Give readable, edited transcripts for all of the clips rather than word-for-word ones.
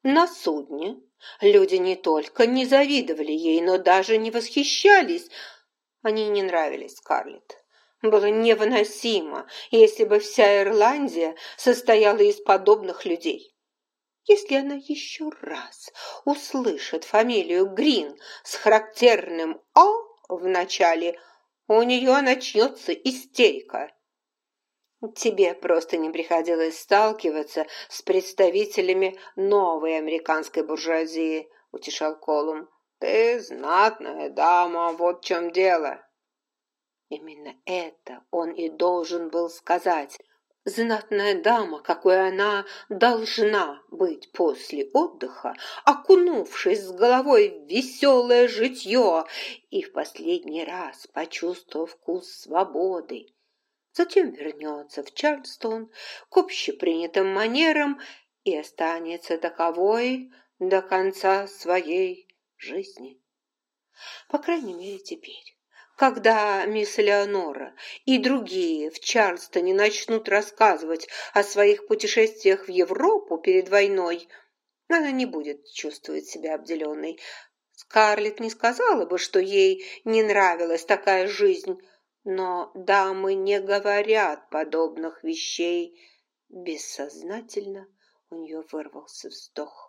На судне люди не только не завидовали ей, но даже не восхищались. Они не нравились Скарлетт. Было невыносимо, если бы вся Ирландия состояла из подобных людей. Если она еще раз услышит фамилию Грин с характерным «о» в начале, у нее начнется истерика. Тебе просто не приходилось сталкиваться с представителями новой американской буржуазии, утешал Колум. Ты знатная дама, вот в чем дело. Именно это он и должен был сказать. Знатная дама, какой она должна быть после отдыха, окунувшись с головой в веселое житье и в последний раз почувствовав вкус свободы. Затем вернется в Чарльстон к общепринятым манерам и останется таковой до конца своей жизни. По крайней мере, теперь, когда мисс Элеонора и другие в Чарльстоне начнут рассказывать о своих путешествиях в Европу перед войной, она не будет чувствовать себя обделенной. Скарлетт не сказала бы, что ей не нравилась такая жизнь, но дамы не говорят подобных вещей. Бессознательно у нее вырвался вздох.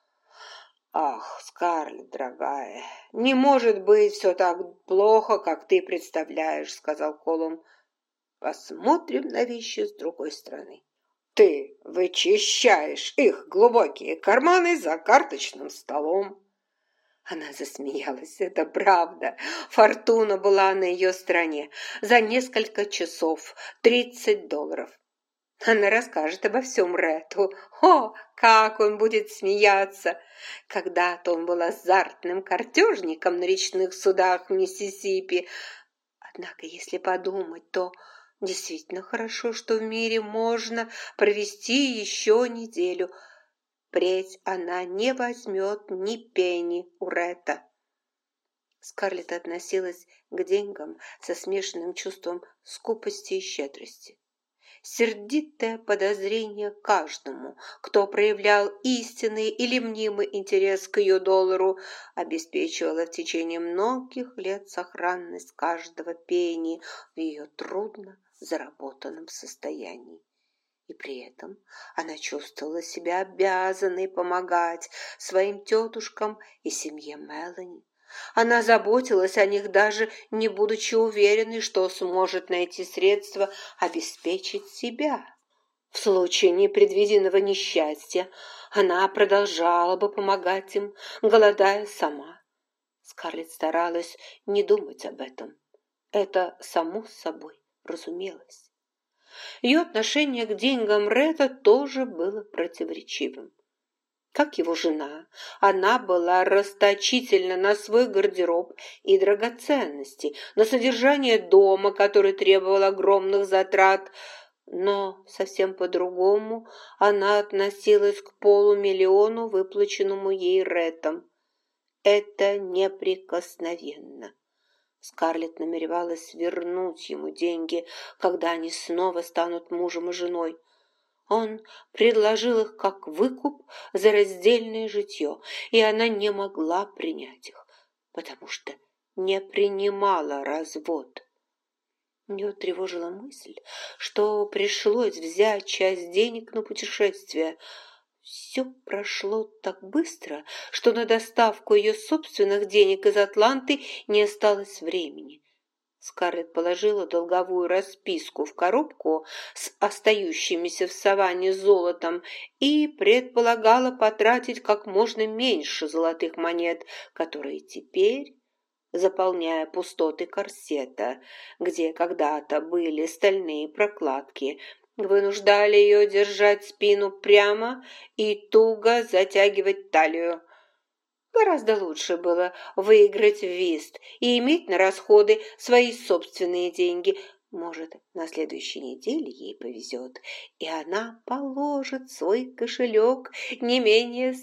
«Ах, Скарлетт, дорогая, не может быть все так плохо, как ты представляешь», — сказал Колум. «Посмотрим на вещи с другой стороны. Ты вычищаешь их глубокие карманы за карточным столом». Она засмеялась. Это правда. Фортуна была на ее стороне. За несколько часов $30. Она расскажет обо всем Ретту. О, как он будет смеяться! Когда-то он был азартным картежником на речных судах в Миссисипи. Однако, если подумать, то действительно хорошо, что в мире можно провести еще неделю. Впредь она не возьмет ни пенни у Ретта. Скарлетт относилась к деньгам со смешанным чувством скупости и щедрости. Сердитое подозрение каждому, кто проявлял истинный или мнимый интерес к ее доллару, обеспечивало в течение многих лет сохранность каждого пенни в ее трудно заработанном состоянии. И при этом она чувствовала себя обязанной помогать своим тетушкам и семье Мелани. Она заботилась о них, даже не будучи уверенной, что сможет найти средства обеспечить себя. В случае непредвиденного несчастья она продолжала бы помогать им, голодая сама. Скарлетт старалась не думать об этом. Это само собой разумелось. Ее отношение к деньгам Ретта тоже было противоречивым. Как его жена, она была расточительна на свой гардероб и драгоценности, на содержание дома, который требовал огромных затрат, но совсем по-другому она относилась к полумиллиону, выплаченному ей Реттом. Это неприкосновенно. Скарлетт намеревалась вернуть ему деньги, когда они снова станут мужем и женой. Он предложил их как выкуп за раздельное житье, и она не могла принять их, потому что не принимала развод. Ее тревожила мысль, что пришлось взять часть денег на путешествие. Все прошло так быстро, что на доставку ее собственных денег из Атланты не осталось времени. Скарлетт положила долговую расписку в коробку с остающимися в саванне золотом и предполагала потратить как можно меньше золотых монет, которые теперь, заполняя пустоты корсета, где когда-то были стальные прокладки, вынуждали ее держать спину прямо и туго затягивать талию. Гораздо лучше было выиграть в вист и иметь на расходы свои собственные деньги. Может, на следующей неделе ей повезет, и она положит в свой кошелек не менее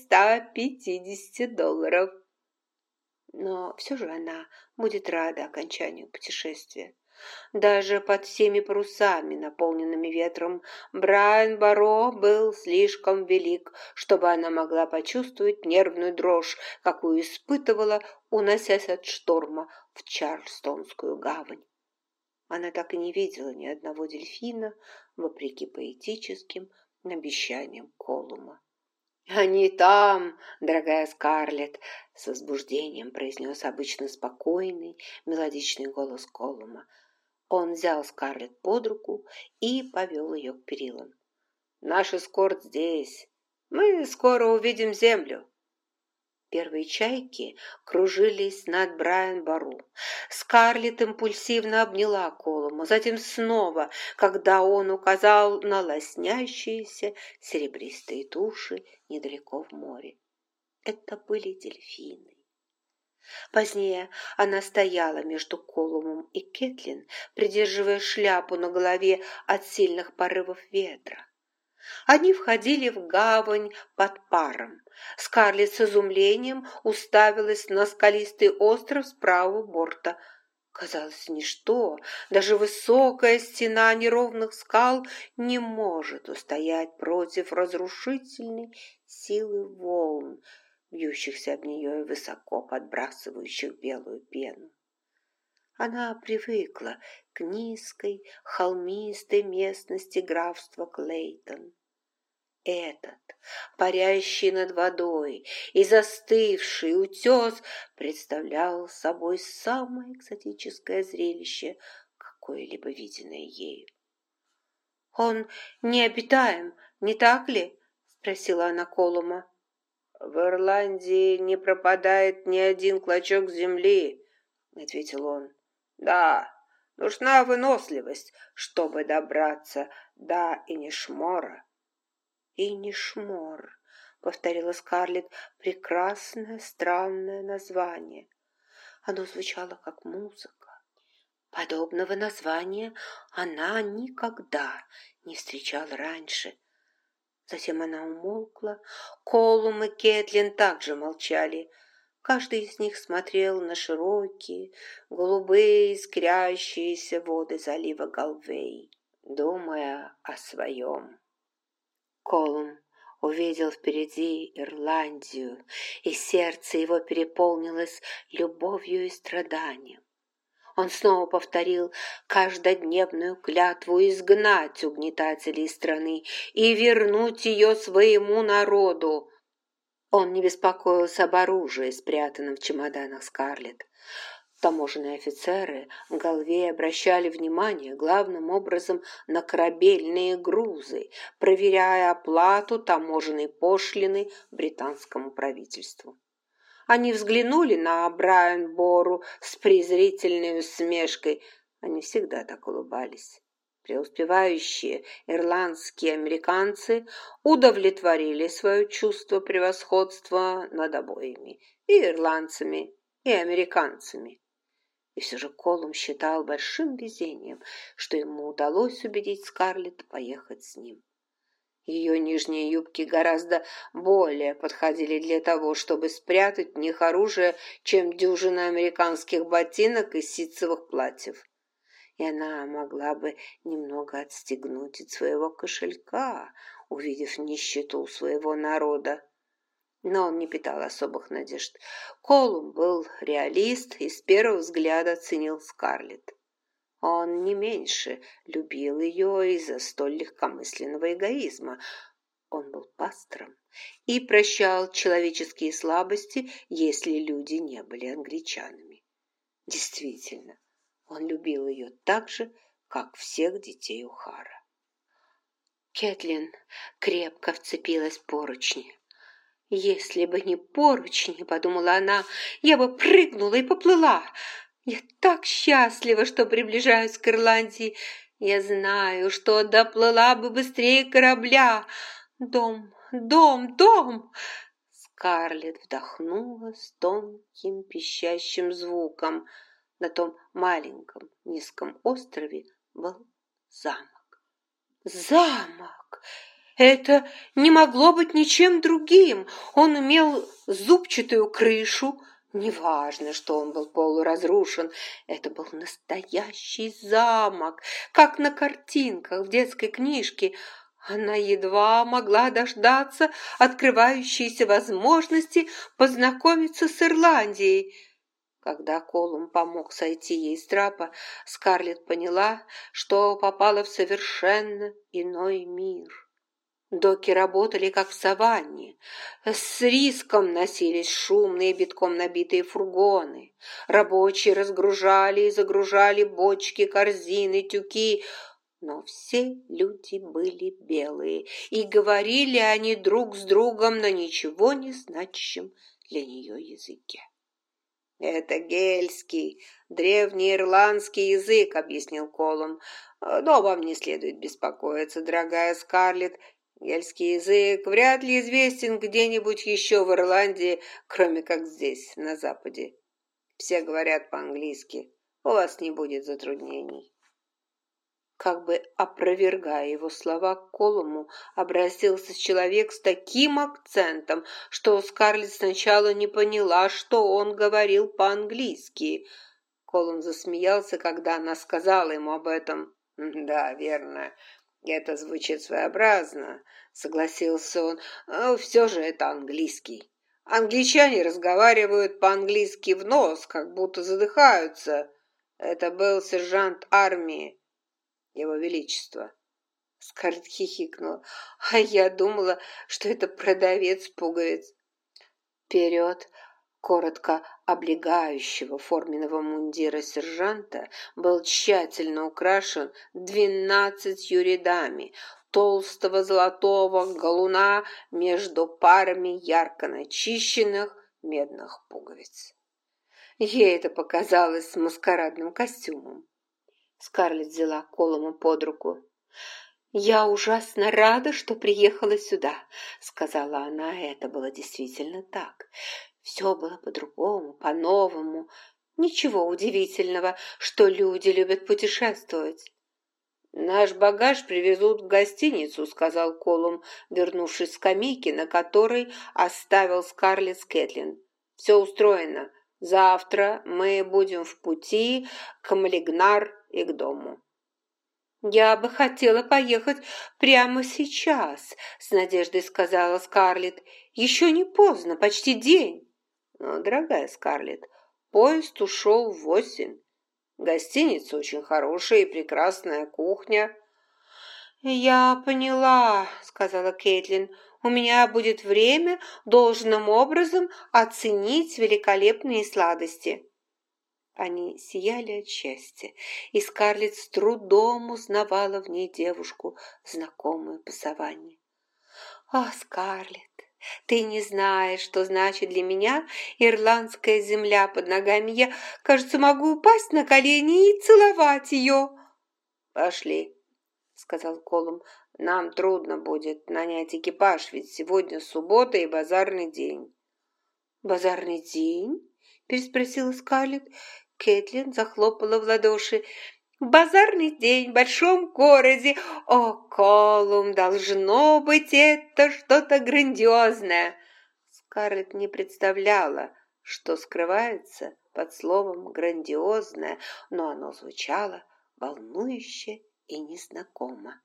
$150. Но все же она будет рада окончанию путешествия. Даже под всеми парусами, наполненными ветром, Брайан Баро был слишком велик, чтобы она могла почувствовать нервную дрожь, какую испытывала, уносясь от шторма в Чарльстонскую гавань. Она так и не видела ни одного дельфина, вопреки поэтическим обещаниям Колума. «Они там, дорогая Скарлетт!» — с возбуждением произнес обычно спокойный, мелодичный голос Колума. Он взял Скарлетт под руку и повел ее к перилам. «Наш эскорт здесь. Мы скоро увидим землю». Первые чайки кружились над Брайан-Бару. Скарлетт импульсивно обняла Колума, затем снова, когда он указал на лоснящиеся серебристые туши недалеко в море. Это были дельфины. Позднее она стояла между Колумом и Кэтлин, придерживая шляпу на голове от сильных порывов ветра. Они входили в гавань под паром. Скарлетт с изумлением уставилась на скалистый остров с правого борта. Казалось, ничто, даже высокая стена неровных скал не может устоять против разрушительной силы волн, бьющихся об нее и высоко подбрасывающих белую пену. Она привыкла к низкой, холмистой местности графства Клейтон. Этот, парящий над водой и застывший утес, представлял собой самое экзотическое зрелище, какое-либо виденное ею. «Он необитаем, не так ли?» — спросила она Колума. «В Ирландии не пропадает ни один клочок земли», — ответил он. «Да, нужна выносливость, чтобы добраться до Инишмора». «Инишмор», — повторила Скарлетт, — «прекрасное, странное название». Оно звучало как музыка. Подобного названия она никогда не встречала раньше. Затем она умолкла. Колум и Кэтлин также молчали. Каждый из них смотрел на широкие, голубые, искрящиеся воды залива Галвей, думая о своем. Колум увидел впереди Ирландию, и сердце его переполнилось любовью и страданием. Он снова повторил каждодневную клятву изгнать угнетателей страны и вернуть ее своему народу. Он не беспокоился об оружии, спрятанном в чемоданах Скарлетт. Таможенные офицеры в Галвее обращали внимание главным образом на корабельные грузы, проверяя оплату таможенной пошлины британскому правительству. Они взглянули на Брайан-Бору с презрительной усмешкой. Они всегда так улыбались. Преуспевающие ирландские американцы удовлетворили свое чувство превосходства над обоими, и ирландцами, и американцами. И все же Колум считал большим везением, что ему удалось убедить Скарлетт поехать с ним. Ее нижние юбки гораздо более подходили для того, чтобы спрятать в них оружие, чем дюжина американских ботинок и ситцевых платьев. И она могла бы немного отстегнуть от своего кошелька, увидев нищету своего народа. Но он не питал особых надежд. Колум был реалист и с первого взгляда ценил Скарлетт. Он не меньше любил ее из-за столь легкомысленного эгоизма. Он был пастором и прощал человеческие слабости, если люди не были англичанами. Действительно, он любил ее так же, как всех детей О'Хара. Кэтлин крепко вцепилась в поручни. «Если бы не поручни, — подумала она, — я бы прыгнула и поплыла. Я так счастлива, что приближаюсь к Ирландии. Я знаю, что доплыла бы быстрее корабля. Дом, дом, дом!» Скарлетт вдохнула с тонким пищащим звуком. На том маленьком низком острове был замок. Замок! Это не могло быть ничем другим. Он имел зубчатую крышу, Неважно, что он был полуразрушен, это был настоящий замок, как на картинках в детской книжке. Она едва могла дождаться открывающейся возможности познакомиться с Ирландией. Когда Колумб помог сойти ей с трапа, Скарлетт поняла, что попала в совершенно иной мир. Доки работали, как в саванне. С риском носились шумные, битком набитые фургоны. Рабочие разгружали и загружали бочки, корзины, тюки. Но все люди были белые, и говорили они друг с другом на ничего не значащем для нее языке. «Это гельский, древний ирландский язык», — объяснил Колумб. «Но вам не следует беспокоиться, дорогая Скарлетт. Гельский язык вряд ли известен где-нибудь еще в Ирландии, кроме как здесь, на Западе. Все говорят по-английски. У вас не будет затруднений». Как бы опровергая его слова, к Колуму обратился человек с таким акцентом, что Скарлетт сначала не поняла, что он говорил по-английски. Колум засмеялся, когда она сказала ему об этом. «Да, верно, это звучит своеобразно», — согласился он. «Но все же это английский. Англичане разговаривают по-английски в нос, как будто задыхаются. Это был сержант армии, его Величество». Скарлетт хихикнула. «А я думала, что это продавец пуговиц». Вперед коротко облегающего форменного мундира сержанта был тщательно украшен 12 рядами толстого золотого галуна между парами ярко начищенных медных пуговиц. Ей это показалось маскарадным костюмом. Скарлетт взяла Колума под руку. «Я ужасно рада, что приехала сюда», — сказала она, и это было действительно так. Все было по-другому, по-новому. Ничего удивительного, что люди любят путешествовать. «Наш багаж привезут в гостиницу», — сказал Колумб, вернувшись с скамейки, на которой оставил Скарлетт с Кэтлин. «Все устроено. Завтра мы будем в пути к Млигнар и к дому». «Я бы хотела поехать прямо сейчас», — с надеждой сказала Скарлетт. «Еще не поздно, почти день». «Но, дорогая Скарлетт, поезд ушел в 8. Гостиница очень хорошая и прекрасная кухня». «Я поняла», — сказала Кэтлин. «У меня будет время должным образом оценить великолепные сладости». Они сияли от счастья, и Скарлетт с трудом узнавала в ней девушку, знакомую по саванне. «О, Скарлетт, ты не знаешь, что значит для меня ирландская земля под ногами. Я, кажется, могу упасть на колени и целовать ее». «Пошли», — сказал Колумб. «Нам трудно будет нанять экипаж, ведь сегодня суббота и базарный день». «Базарный день?» — переспросила Скарлетт. Кэтлин захлопала в ладоши. «Базарный день в большом городе! О, Колумб, должно быть, это что-то грандиозное!» Скарлетт не представляла, что скрывается под словом «грандиозное», но оно звучало волнующе и незнакомо.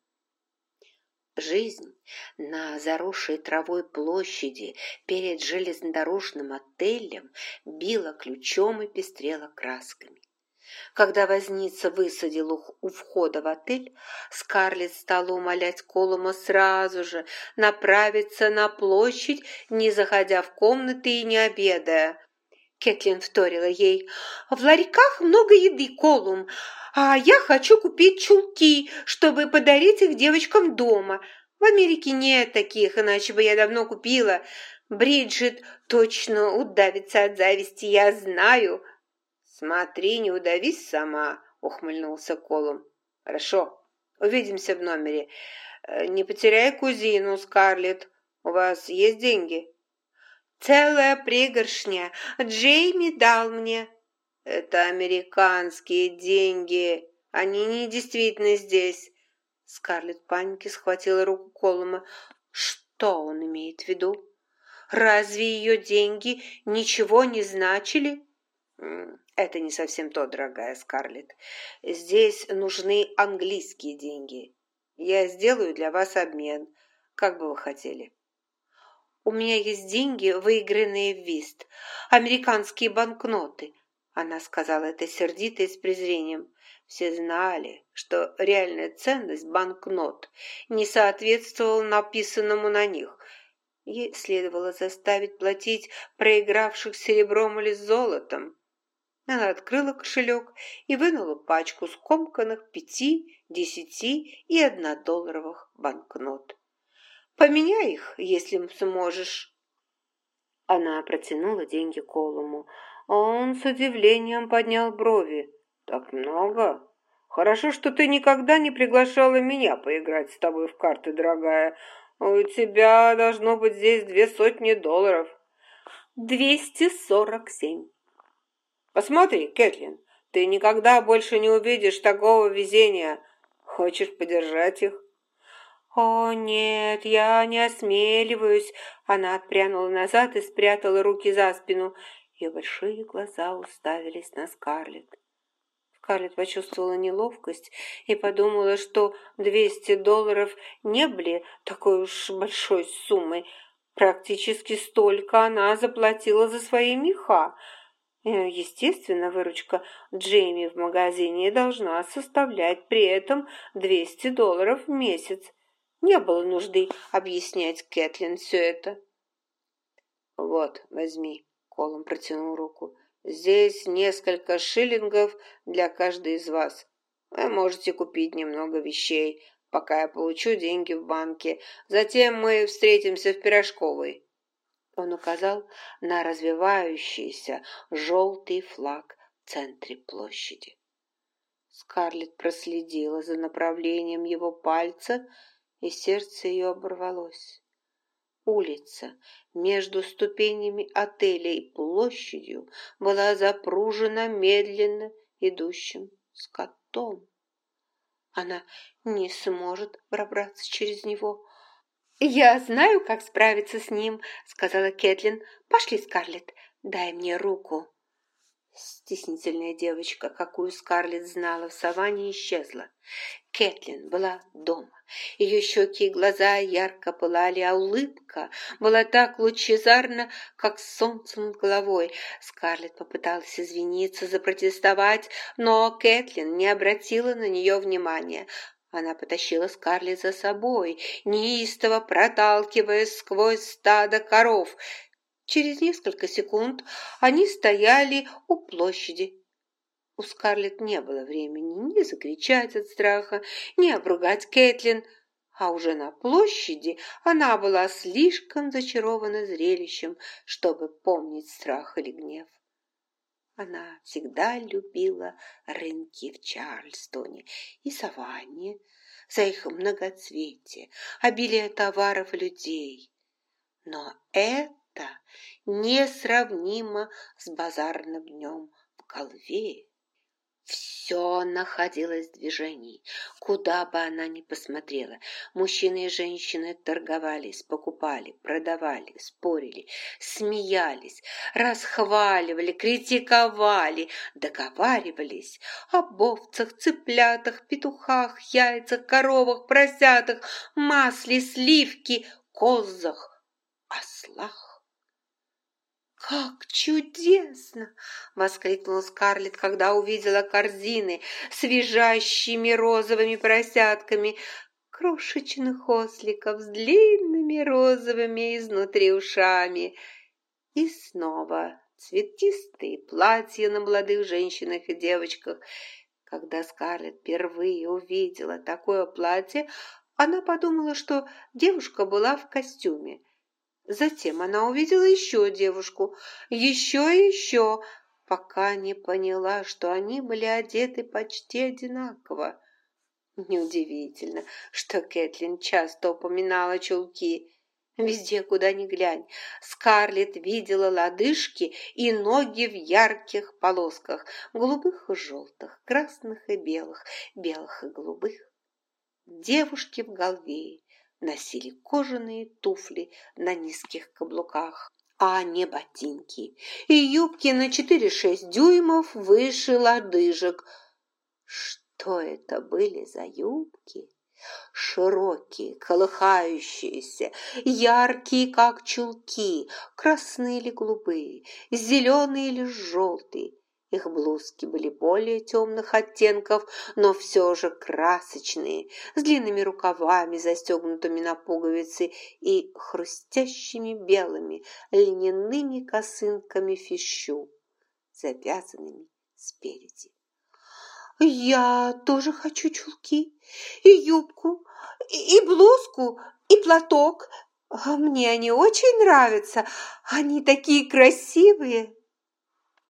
Жизнь на заросшей травой площади перед железнодорожным отелем била ключом и пестрела красками. Когда возница высадил у входа в отель, Скарлетт стала умолять Колума сразу же направиться на площадь, не заходя в комнаты и не обедая. Кэтлин вторила ей. «В ларьках много еды, Колум, а я хочу купить чулки, чтобы подарить их девочкам дома. В Америке нет таких, иначе бы я давно купила. Бриджит точно удавится от зависти, я знаю». «Смотри, не удавись сама», — ухмыльнулся Колум. «Хорошо, увидимся в номере. Не потеряй кузину, Скарлетт. У вас есть деньги?» «Целая пригоршня. Джейми дал мне». «Это американские деньги. Они не действительно здесь». Скарлетт в панике схватила руку Колума. Что он имеет в виду? Разве ее деньги ничего не значили? Это не совсем то, дорогая Скарлетт. Здесь нужны английские деньги. Я сделаю для вас обмен. Как бы вы хотели? У меня есть деньги, выигранные в вист. Американские банкноты. Она сказала это сердито и с презрением. Все знали, что реальная ценность банкнот не соответствовала написанному на них. Ей следовало заставить платить проигравших серебром или золотом. Она открыла кошелек и вынула пачку скомканных 5, 10 и 1-долларовых банкнот. «Поменяй их, если сможешь». Она протянула деньги Колуму. Он с удивлением поднял брови. «Так много? Хорошо, что ты никогда не приглашала меня поиграть с тобой в карты, дорогая. У тебя должно быть здесь $200. 247. Посмотри, Кэтлин, ты никогда больше не увидишь такого везения. Хочешь подержать их?» «О, нет, я не осмеливаюсь!» Она отпрянула назад и спрятала руки за спину. Ее большие глаза уставились на Скарлетт. Скарлетт почувствовала неловкость и подумала, что $200 не были такой уж большой суммой. Практически столько она заплатила за свои меха. Естественно, выручка Джейми в магазине должна составлять при этом $200 в месяц. Не было нужды объяснять Кэтлин все это. «Вот, возьми», — Колум протянул руку. «Здесь несколько шиллингов для каждой из вас. Вы можете купить немного вещей, пока я получу деньги в банке. Затем мы встретимся в пирожковой». Он указал на развивающийся желтый флаг в центре площади. Скарлетт проследила за направлением его пальца, и сердце ее оборвалось. Улица между ступенями отеля и площадью была запружена медленно идущим скотом. Она не сможет пробраться через него. «Я знаю, как справиться с ним», — сказала Кэтлин. «Пошли, Скарлетт, дай мне руку». Стеснительная девочка, какую Скарлетт знала в саванне, исчезла. Кэтлин была дома. Ее щеки и глаза ярко пылали, а улыбка была так лучезарна, как солнце над головой. Скарлетт попыталась извиниться, запротестовать, но Кэтлин не обратила на нее внимания. Она потащила Скарлетт за собой, неистово проталкиваясь сквозь стадо коров. Через несколько секунд они стояли у площади. У Скарлетт не было времени ни закричать от страха, ни обругать Кэтлин, а уже на площади она была слишком зачарована зрелищем, чтобы помнить страх или гнев. Она всегда любила рынки в Чарльстоне и Саванне за их многоцветие, обилие товаров и людей. Но это несравнимо с базарным днем в Галвее. Все находилось в движении, куда бы она ни посмотрела. Мужчины и женщины торговались, покупали, продавали, спорили, смеялись, расхваливали, критиковали, договаривались об овцах, цыплятах, петухах, яйцах, коровах, поросятах, масле, сливке, козах, ослах. «Как чудесно!» — воскликнула Скарлетт, когда увидела корзины с визжащими розовыми поросятками, крошечных осликов с длинными розовыми изнутри ушами. И снова цветистые платья на молодых женщинах и девочках. Когда Скарлетт впервые увидела такое платье, она подумала, что девушка была в костюме. Затем она увидела еще девушку, еще и еще, пока не поняла, что они были одеты почти одинаково. Неудивительно, что Кэтлин часто упоминала чулки. Везде, куда ни глянь, Скарлетт видела лодыжки и ноги в ярких полосках, голубых и желтых, красных и белых, белых и голубых. Девушки в Галвее носили кожаные туфли на низких каблуках, а не ботинки, и юбки на 4-6 дюймов выше лодыжек. Что это были за юбки? Широкие, колыхающиеся, яркие, как чулки, красные или голубые, зеленые или желтые. Их блузки были более темных оттенков, но все же красочные, с длинными рукавами, застегнутыми на пуговицы, и хрустящими белыми льняными косынками фищу, завязанными спереди. «Я тоже хочу чулки, и юбку, и блузку, и платок. Мне они очень нравятся, они такие красивые!»